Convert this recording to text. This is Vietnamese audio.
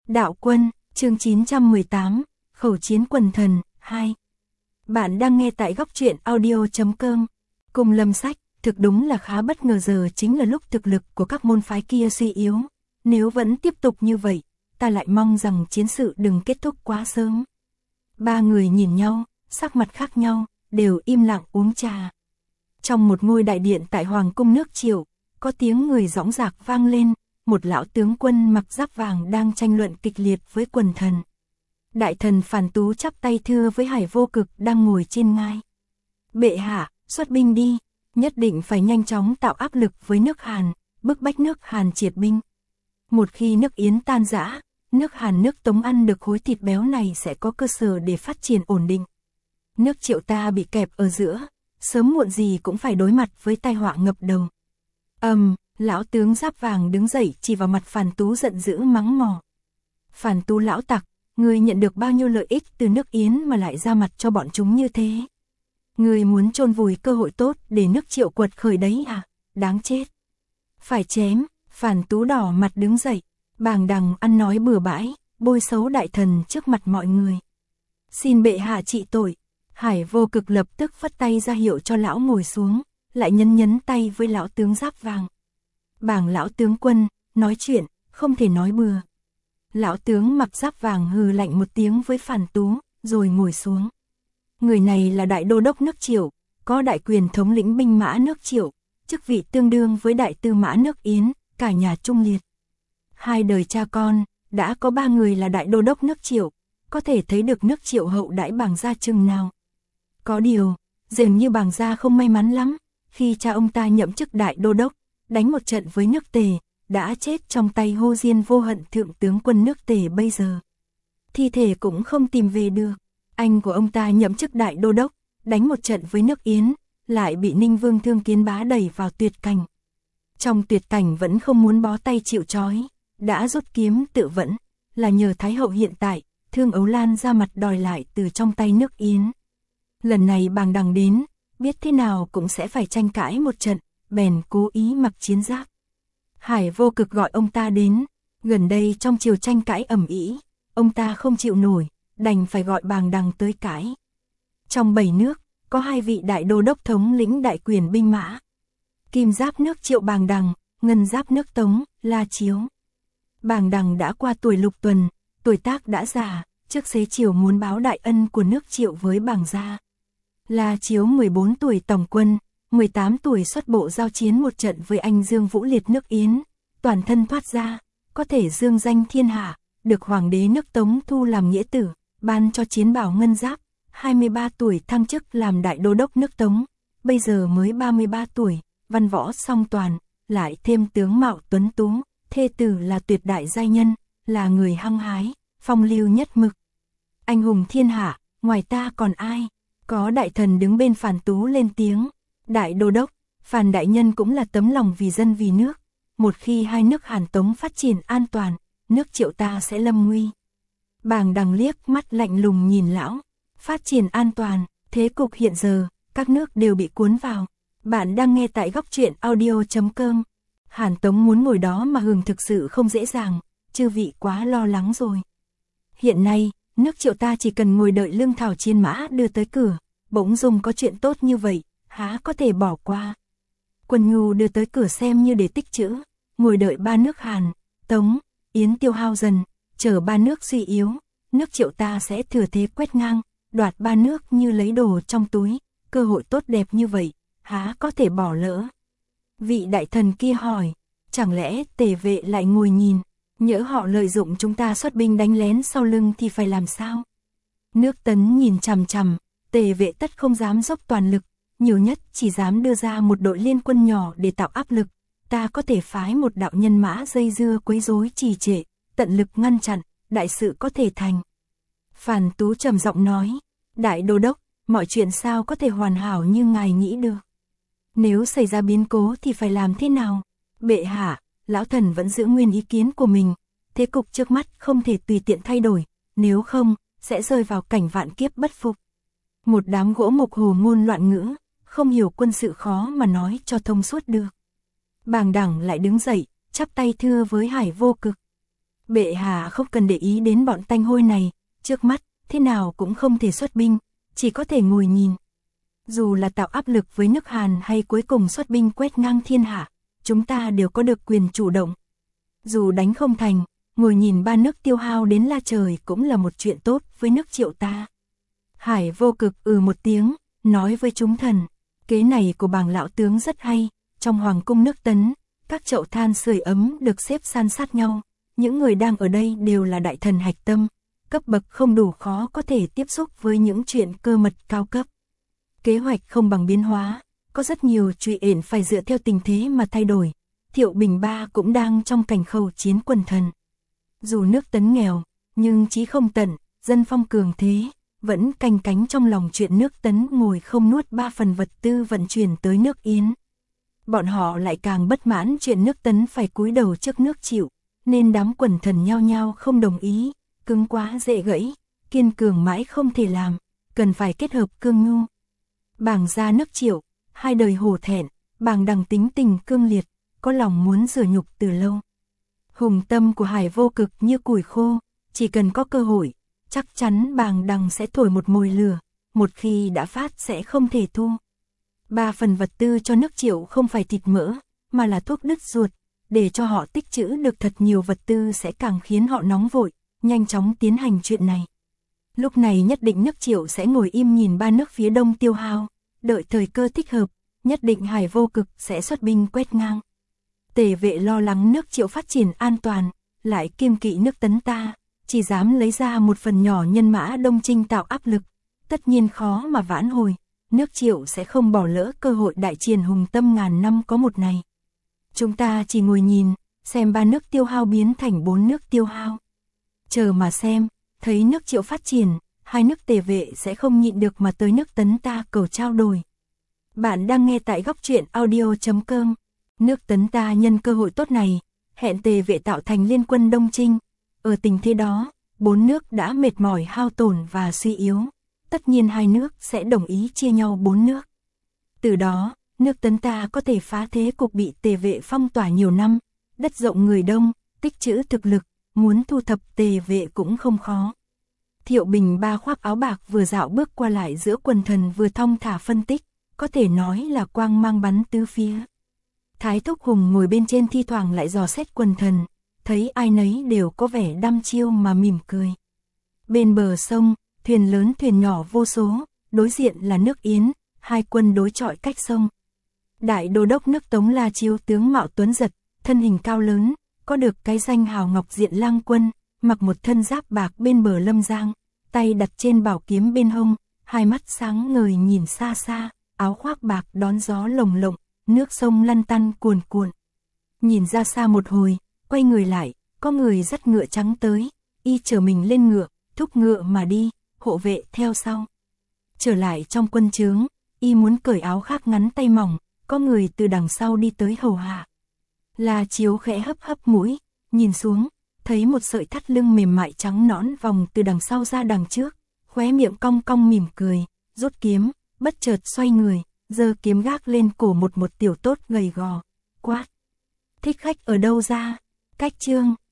Đạo quân, chương 918, Khẩu chiến quần thần, 2. Bạn đang nghe tại góc truyện audio.com. Cùng Lâm Sách, thực đúng là khá bất ngờ, giờ chính là lúc thực lực của các môn phái kia suy yếu. Nếu vẫn tiếp tục như vậy, ta lại mong rằng chiến sự đừng kết thúc quá sớm. Ba người nhìn nhau, sắc mặt khác nhau, đều im lặng uống trà. Trong một ngôi đại điện tại Hoàng cung nước Triệu, có tiếng người dõng dạc vang lên, một lão tướng quân mặc giáp vàng đang tranh luận kịch liệt với quần thần. Đại thần Phàn Tú chắp tay thưa với Hải Vô Cực đang ngồi trên ngai. Bệ hạ, xuất binh đi, nhất định phải nhanh chóng tạo áp lực với nước Hàn, bức bách nước Hàn triệt binh. Một khi nước Yến tan rã, nước Hàn nước Tống ăn được khối thịt béo này sẽ có cơ sở để phát triển ổn định. Nước Triệu ta bị kẹp ở giữa, sớm muộn gì cũng phải đối mặt với tai họa ngập đầu. Lão tướng giáp vàng đứng dậy chỉ vào mặt Phàn Tú giận dữ mắng mỏ. Phàn Tú lão tặc, ngươi nhận được bao nhiêu lợi ích từ nước Yến mà lại ra mặt cho bọn chúng như thế? Ngươi muốn chôn vùi cơ hội tốt để nước Triệu quật khởi đấy à? Đáng chết. Phải chém. Phàn Tú đỏ mặt đứng dậy, bàng đằng ăn nói bừa bãi, bôi xấu đại thần trước mặt mọi người. Xin bệ hạ trị tội. Hải Vô Cực lập tức phất tay ra hiệu cho lão ngồi xuống, lại nhấn tay với lão tướng giáp vàng. Bàng lão tướng quân, nói chuyện, không thể nói bừa. Lão tướng mặc giáp vàng hừ lạnh một tiếng với Phàn Tú, rồi ngồi xuống. Người này là đại đô đốc nước Triệu, có đại quyền thống lĩnh binh mã nước Triệu, chức vị tương đương với đại tư mã nước Yến, cả nhà trung liệt. Hai đời cha con, đã có 3 người là đại đô đốc nước Triệu, có thể thấy được nước Triệu hậu đãi Bàng gia chừng nào. Có điều, dường như Bàng gia không may mắn lắm, khi cha ông ta nhậm chức đại đô đốc, đánh một trận với nước Tề, đã chết trong tay Hô Diên Vô Hận thượng tướng quân nước Tề bây giờ. Thi thể cũng không tìm về được. Anh của ông ta nhậm chức đại đô đốc, đánh một trận với nước Yến, lại bị Ninh Vương Thương Kiến Bá đẩy vào tuyệt cảnh. Trong tuyệt cảnh vẫn không muốn bó tay chịu trói, đã rút kiếm tự vẫn, là nhờ Thái hậu hiện tại, Thương Ấu Lan ra mặt đòi lại từ trong tay nước Yến. Lần này Bàng đằng đến, biết thế nào cũng sẽ phải tranh cãi một trận, bèn cố ý mặc chiến giáp. Hải Vô Cực gọi ông ta đến, gần đây trong triều tranh cãi ầm ĩ, ông ta không chịu nổi, đành phải gọi Bàng đằng tới cãi. Trong 7 nước, có 2 vị đại đô đốc thống lĩnh đại quyền binh mã. Kim giáp nước Triệu Bàng đằng, ngân giáp nước Tống, La Chiếu. Bàng đằng đã qua tuổi lục tuần, tuổi tác đã già, trước xế chiều muốn báo đại ân của nước Triệu với Bàng gia. La Chiếu 14 tuổi tổng quân, 18 tuổi xuất bộ giao chiến một trận với anh Dương Vũ Liệt nước Yến, toàn thân thoát ra, có thể dương danh thiên hạ, được hoàng đế nước Tống thu làm nghĩa tử, ban cho chiến bào ngân giáp, 23 tuổi thăng chức làm đại đô đốc nước Tống, bây giờ mới 33 tuổi, văn võ song toàn, lại thêm tướng mạo tuấn tú, thê tử là tuyệt đại giai nhân, là người hăng hái, phong lưu nhất mực. Anh hùng thiên hạ, ngoài ta còn ai? Có đại thần đứng bên Phàn Tú lên tiếng. Đại đô đốc, Phàn đại nhân cũng là tấm lòng vì dân vì nước. Một khi hai nước Hàn Tống phát triển an toàn, nước Triệu ta sẽ lâm nguy. Bàng đằng liếc mắt lạnh lùng nhìn lão. Phát triển an toàn, thế cục hiện giờ, các nước đều bị cuốn vào. Bạn đang nghe tại góc truyện audio.com. Hàn Tống muốn ngồi đó mà hưởng thực sự không dễ dàng, chư vị quá lo lắng rồi. Hiện nay, nước Triệu ta chỉ cần ngồi đợi lương thảo chiến mã đưa tới cửa, bỗng dưng có chuyện tốt như vậy, há có thể bỏ qua. Quân nhu đưa tới cửa xem như để tích trữ, ngồi đợi 3 nước Hàn, Tống, Yến tiêu hao dần, chờ 3 nước suy yếu, nước Triệu ta sẽ thừa thế quét ngang, đoạt 3 nước như lấy đồ trong túi, cơ hội tốt đẹp như vậy, há có thể bỏ lỡ. Vị đại thần kia hỏi, chẳng lẽ Tề vệ lại ngồi nhìn, nhỡ họ lợi dụng chúng ta xuất binh đánh lén sau lưng thì phải làm sao? Nước Tấn nhìn chằm chằm, Tề vệ tất không dám dốc toàn lực, nhiều nhất chỉ dám đưa ra một đội liên quân nhỏ để tạo áp lực, ta có thể phái một đạo nhân mã dây dưa quấy rối trì trệ, tận lực ngăn chặn, đại sự có thể thành. Phàn Tú trầm giọng nói, đại đô đốc, mọi chuyện sao có thể hoàn hảo như ngài nghĩ được? Nếu xảy ra biến cố thì phải làm thế nào? Bệ hạ, lão thần vẫn giữ nguyên ý kiến của mình, thế cục trước mắt không thể tùy tiện thay đổi, nếu không, sẽ rơi vào cảnh vạn kiếp bất phục. Một đám gỗ mục hồ ngôn loạn ngữ, không hiểu quân sự khó mà nói cho thông suốt được. Bàng đằng lại đứng dậy, chắp tay thưa với Hải Vô Cực. Bệ hạ không cần để ý đến bọn tanh hôi này, trước mắt, thế nào cũng không thể xuất binh, chỉ có thể ngồi nhìn. Dù là tạo áp lực với nước Hàn hay cuối cùng xuất binh quét ngang thiên hạ, chúng ta đều có được quyền chủ động. Dù đánh không thành, ngồi nhìn ba nước tiêu hao đến la trời cũng là một chuyện tốt với nước Triệu ta. Hải Vô Cực một tiếng, nói với chúng thần, kế này của bàng lão tướng rất hay, trong hoàng cung nước Tấn, các chậu than sưởi ấm được xếp san sát nhau, những người đang ở đây đều là đại thần hạch tâm, cấp bậc không đủ khó có thể tiếp xúc với những chuyện cơ mật cao cấp. Kế hoạch không bằng biến hóa, có rất nhiều chuyện phải dựa theo tình thế mà thay đổi. Thiệu Bình Ba cũng đang trong cảnh khẩu chiến quần thần. Dù nước Tấn nghèo, nhưng chí không tận, dân phong cường thế, vẫn canh cánh trong lòng chuyện nước Tấn ngồi không nuốt 3 phần vật tư vận chuyển tới nước Yến. Bọn họ lại càng bất mãn chuyện nước Tấn phải cúi đầu trước nước Triệu, nên đám quần thần nhao nhao không đồng ý, cứng quá dễ gãy, kiên cường mãi không thể làm, cần phải kết hợp cương nhu. Bàng gia nước Triệu, 2 đời hổ thẹn, bàng đằng tính tình cương liệt, có lòng muốn rửa nhục từ lâu. Hùng tâm của Hải Vô Cực như củi khô, chỉ cần có cơ hội, chắc chắn bàng đằng sẽ thổi một mồi lửa, một khi đã phát sẽ không thể thu. 3 phần vật tư cho nước Triệu không phải thịt mỡ, mà là thuốc đứt ruột, để cho họ tích trữ được thật nhiều vật tư sẽ càng khiến họ nóng vội, nhanh chóng tiến hành chuyện này. Lúc này nhất định nước Triệu sẽ ngồi im nhìn ba nước phía đông tiêu hao, đợi thời cơ thích hợp, nhất định Hải Vô Cực sẽ xuất binh quét ngang. Tề Vệ lo lắng nước Triệu phát triển an toàn, lại kiêng kỵ nước Tấn ta, chỉ dám lấy ra một phần nhỏ nhân mã đông chinh tạo áp lực, tất nhiên khó mà vãn hồi, nước Triệu sẽ không bỏ lỡ cơ hội đại chiến hùng tâm ngàn năm có một này. Chúng ta chỉ ngồi nhìn, xem ba nước tiêu hao biến thành 4 nước tiêu hao. Chờ mà xem, thấy nước Triệu phát triển, 2 nước Tề Vệ sẽ không nhịn được mà tới nước Tấn ta cầu trao đổi. Bạn đang nghe tại góc truyện audio.com. Nước Tấn ta nhân cơ hội tốt này, hẹn Tề Vệ tạo thành liên quân đông chinh. Ở tình thế đó, 4 nước đã mệt mỏi hao tổn và suy yếu. Tất nhiên 2 nước sẽ đồng ý chia nhau 4 nước. Từ đó, nước Tấn ta có thể phá thế cục bị Tề Vệ phong tỏa nhiều năm, đất rộng người đông, tích trữ thực lực, muốn thu thập Tề Vệ cũng không khó. Thiệu Bình Ba khoác áo bạc vừa dạo bước qua lại giữa quần thần vừa thong thả phân tích, có thể nói là quang mang bắn tứ phía. Thái Thúc Hùng ngồi bên trên thi thoảng lại dò xét quần thần, thấy ai nấy đều có vẻ đăm chiêu mà mỉm cười. Bên bờ sông, thuyền lớn thuyền nhỏ vô số, đối diện là nước Yến, 2 quân đối chọi cách sông. Đại đô đốc nước Tống là Chiếu tướng Mạo Tuấn Giật, thân hình cao lớn, có được cái danh hào ngọc diện lang quân, mặc một thân giáp bạc bên bờ Lâm Giang, tay đặt trên bảo kiếm bên hông, 2 mắt sáng ngời nhìn xa xa, áo khoác bạc đón gió lồng lộng, nước sông lăn tăn cuồn cuộn. Nhìn ra xa một hồi, quay người lại, có người dắt ngựa trắng tới, y chở mình lên ngựa, thúc ngựa mà đi, hộ vệ theo sau. Trở lại trong quân trướng, y muốn cởi áo khác ngắn tay mỏng, có người từ đằng sau đi tới hầu hạ. La Chiếu khẽ hấp hấp mũi, nhìn xuống, thấy một sợi thắt lưng mềm mại trắng nõn vòng từ đằng sau ra đằng trước, khóe miệng cong cong mỉm cười, rút kiếm, bất chợt xoay người, giơ kiếm gác lên cổ một tiểu tốt gầy gò, quát: Thích khách ở đâu ra? Cách chương